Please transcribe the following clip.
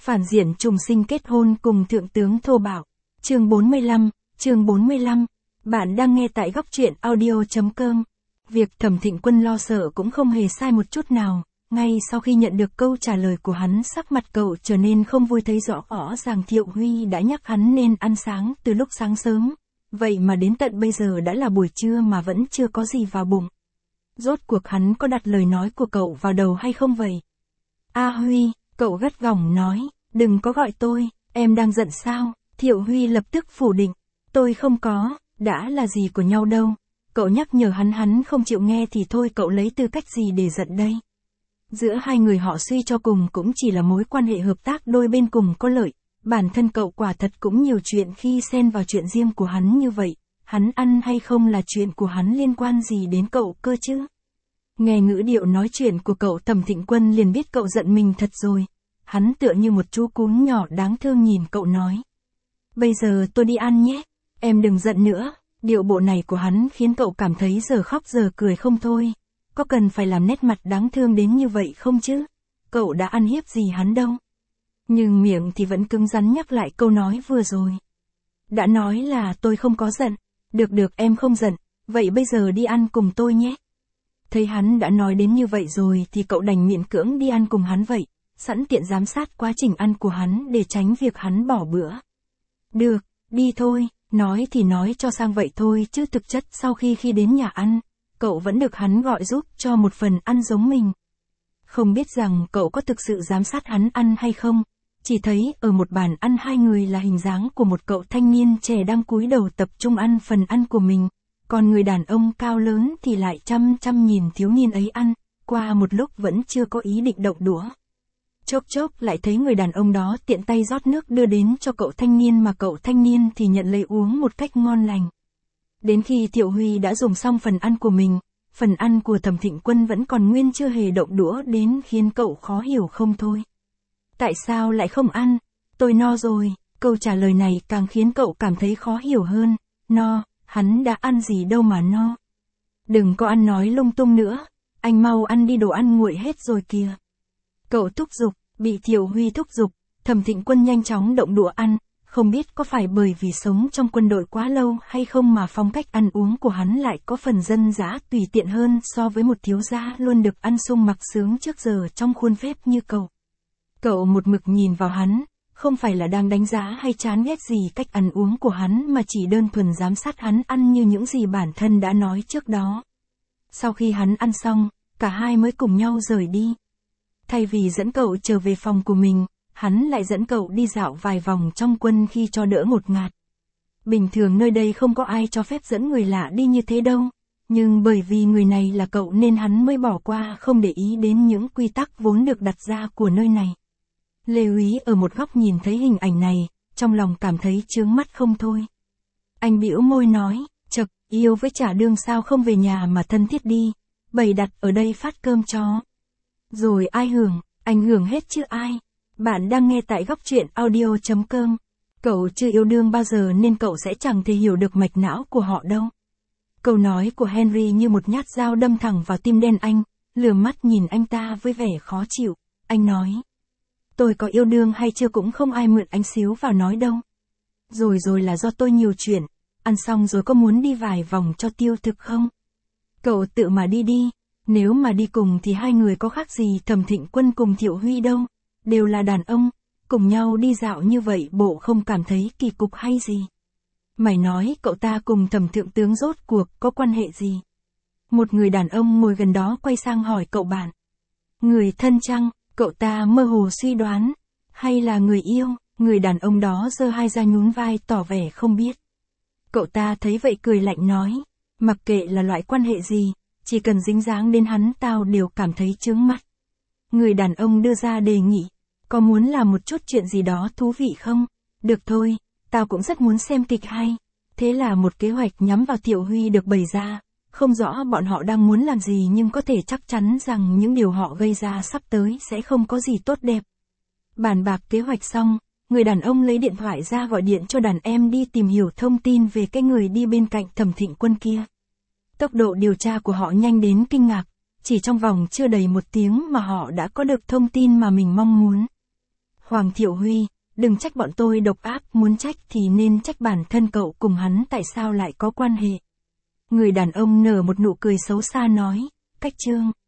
Phản diện trùng sinh kết hôn cùng thượng tướng thô bạo. Chương 45. Bạn đang nghe tại góc truyện audio.com. Việc Thẩm Thịnh Quân lo sợ cũng không hề sai một chút nào. Ngay sau khi nhận được câu trả lời của hắn, sắc mặt cậu trở nên không vui, thấy rõ ràng Thiệu Huy đã nhắc hắn nên ăn sáng từ lúc sáng sớm. Vậy mà đến tận bây giờ đã là buổi trưa mà vẫn chưa có gì vào bụng. Rốt cuộc hắn có đặt lời nói của cậu vào đầu hay không vậy? A Huy, cậu gắt gỏng nói, đừng có gọi tôi, em đang giận sao? Thiệu Huy lập tức phủ định, tôi không có, đã là gì của nhau đâu. Cậu nhắc nhở hắn không chịu nghe thì thôi, cậu lấy tư cách gì để giận đây? Giữa hai người họ suy cho cùng cũng chỉ là mối quan hệ hợp tác đôi bên cùng có lợi. Bản thân cậu quả thật cũng nhiều chuyện khi xen vào chuyện riêng của hắn như vậy. Hắn ăn hay không là chuyện của hắn, liên quan gì đến cậu cơ chứ? Nghe ngữ điệu nói chuyện của cậu, Thẩm Thịnh Quân liền biết cậu giận mình thật rồi. Hắn tựa như một chú cún nhỏ đáng thương nhìn cậu nói. Bây giờ tôi đi ăn nhé, em đừng giận nữa. Điệu bộ này của hắn khiến cậu cảm thấy giờ khóc giờ cười không thôi. Có cần phải làm nét mặt đáng thương đến như vậy không chứ? Cậu đã ăn hiếp gì hắn đâu. Nhưng miệng thì vẫn cứng rắn nhắc lại câu nói vừa rồi. Đã nói là tôi không có giận. Được em không giận, vậy bây giờ đi ăn cùng tôi nhé. Thấy hắn đã nói đến như vậy rồi thì cậu đành miễn cưỡng đi ăn cùng hắn vậy, sẵn tiện giám sát quá trình ăn của hắn để tránh việc hắn bỏ bữa. Được, đi thôi, nói thì nói cho sang vậy thôi chứ thực chất sau khi đến nhà ăn, cậu vẫn được hắn gọi giúp cho một phần ăn giống mình. Không biết rằng cậu có thực sự giám sát hắn ăn hay không, chỉ thấy ở một bàn ăn hai người là hình dáng của một cậu thanh niên trẻ đang cúi đầu tập trung ăn phần ăn của mình. Còn người đàn ông cao lớn thì lại chăm nhìn thiếu niên ấy ăn, qua một lúc vẫn chưa có ý định động đũa. Chốc lại thấy người đàn ông đó tiện tay rót nước đưa đến cho cậu thanh niên, mà cậu thanh niên thì nhận lấy uống một cách ngon lành. Đến khi Thiệu Huy đã dùng xong phần ăn của mình, phần ăn của Thẩm Thịnh Quân vẫn còn nguyên chưa hề động đũa đến khiến cậu khó hiểu không thôi. Tại sao lại không ăn? Tôi no rồi. Câu trả lời này càng khiến cậu cảm thấy khó hiểu hơn. No? Hắn đã ăn gì đâu mà no. Đừng có ăn nói lung tung nữa, anh mau ăn đi, đồ ăn nguội hết rồi kìa. Cậu thúc giục, bị Thiệu Huy thúc giục, Thẩm Thịnh Quân nhanh chóng động đũa ăn, không biết có phải bởi vì sống trong quân đội quá lâu hay không mà phong cách ăn uống của hắn lại có phần dân dã tùy tiện hơn so với một thiếu gia luôn được ăn sung mặc sướng trước giờ trong khuôn phép như cậu. Cậu một mực nhìn vào hắn, không phải là đang đánh giá hay chán ghét gì cách ăn uống của hắn mà chỉ đơn thuần giám sát hắn ăn như những gì bản thân đã nói trước đó. Sau khi hắn ăn xong, cả hai mới cùng nhau rời đi. Thay vì dẫn cậu trở về phòng của mình, hắn lại dẫn cậu đi dạo vài vòng trong quân khi cho đỡ ngột ngạt. Bình thường nơi đây không có ai cho phép dẫn người lạ đi như thế đâu, nhưng bởi vì người này là cậu nên hắn mới bỏ qua không để ý đến những quy tắc vốn được đặt ra của nơi này. Lê Úy ở một góc nhìn thấy hình ảnh này, trong lòng cảm thấy chướng mắt không thôi. Anh bĩu môi nói, chậc, yêu với chả đương sao không về nhà mà thân thiết đi, bày đặt ở đây phát cơm cho. Rồi ai hưởng, anh hưởng hết chứ ai. Bạn đang nghe tại góc truyện audio.com. Cậu chưa yêu đương bao giờ nên cậu sẽ chẳng thể hiểu được mạch não của họ đâu. Câu nói của Henry như một nhát dao đâm thẳng vào tim đen anh, lừa mắt nhìn anh ta với vẻ khó chịu. Anh nói, tôi có yêu đương hay chưa cũng không ai mượn anh xíu vào nói đâu. Rồi là do tôi nhiều chuyện, ăn xong rồi có muốn đi vài vòng cho tiêu thực không? Cậu tự mà đi đi, nếu mà đi cùng thì hai người có khác gì Thẩm Thịnh Quân cùng Thiệu Huy đâu, đều là đàn ông, cùng nhau đi dạo như vậy bộ không cảm thấy kỳ cục hay gì? Mày nói cậu ta cùng Thẩm thượng tướng rốt cuộc có quan hệ gì? Một người đàn ông ngồi gần đó quay sang hỏi cậu bạn. Người thân chăng? Cậu ta mơ hồ suy đoán, hay là người yêu? Người đàn ông đó giơ hai ra nhún vai tỏ vẻ không biết. Cậu ta thấy vậy cười lạnh nói, mặc kệ là loại quan hệ gì, chỉ cần dính dáng đến hắn tao đều cảm thấy chướng mắt. Người đàn ông đưa ra đề nghị, có muốn làm một chút chuyện gì đó thú vị không? Được thôi, tao cũng rất muốn xem kịch hay. Thế là một kế hoạch nhắm vào Thiệu Huy được bày ra. Không rõ bọn họ đang muốn làm gì nhưng có thể chắc chắn rằng những điều họ gây ra sắp tới sẽ không có gì tốt đẹp. Bàn bạc kế hoạch xong, người đàn ông lấy điện thoại ra gọi điện cho đàn em đi tìm hiểu thông tin về cái người đi bên cạnh Thẩm Thịnh Quân kia. Tốc độ điều tra của họ nhanh đến kinh ngạc, chỉ trong vòng chưa đầy 1 tiếng mà họ đã có được thông tin mà mình mong muốn. Hoàng Thiệu Huy, đừng trách bọn tôi độc ác, muốn trách thì nên trách bản thân cậu cùng hắn tại sao lại có quan hệ. Người đàn ông nở một nụ cười xấu xa nói, Cách Trương,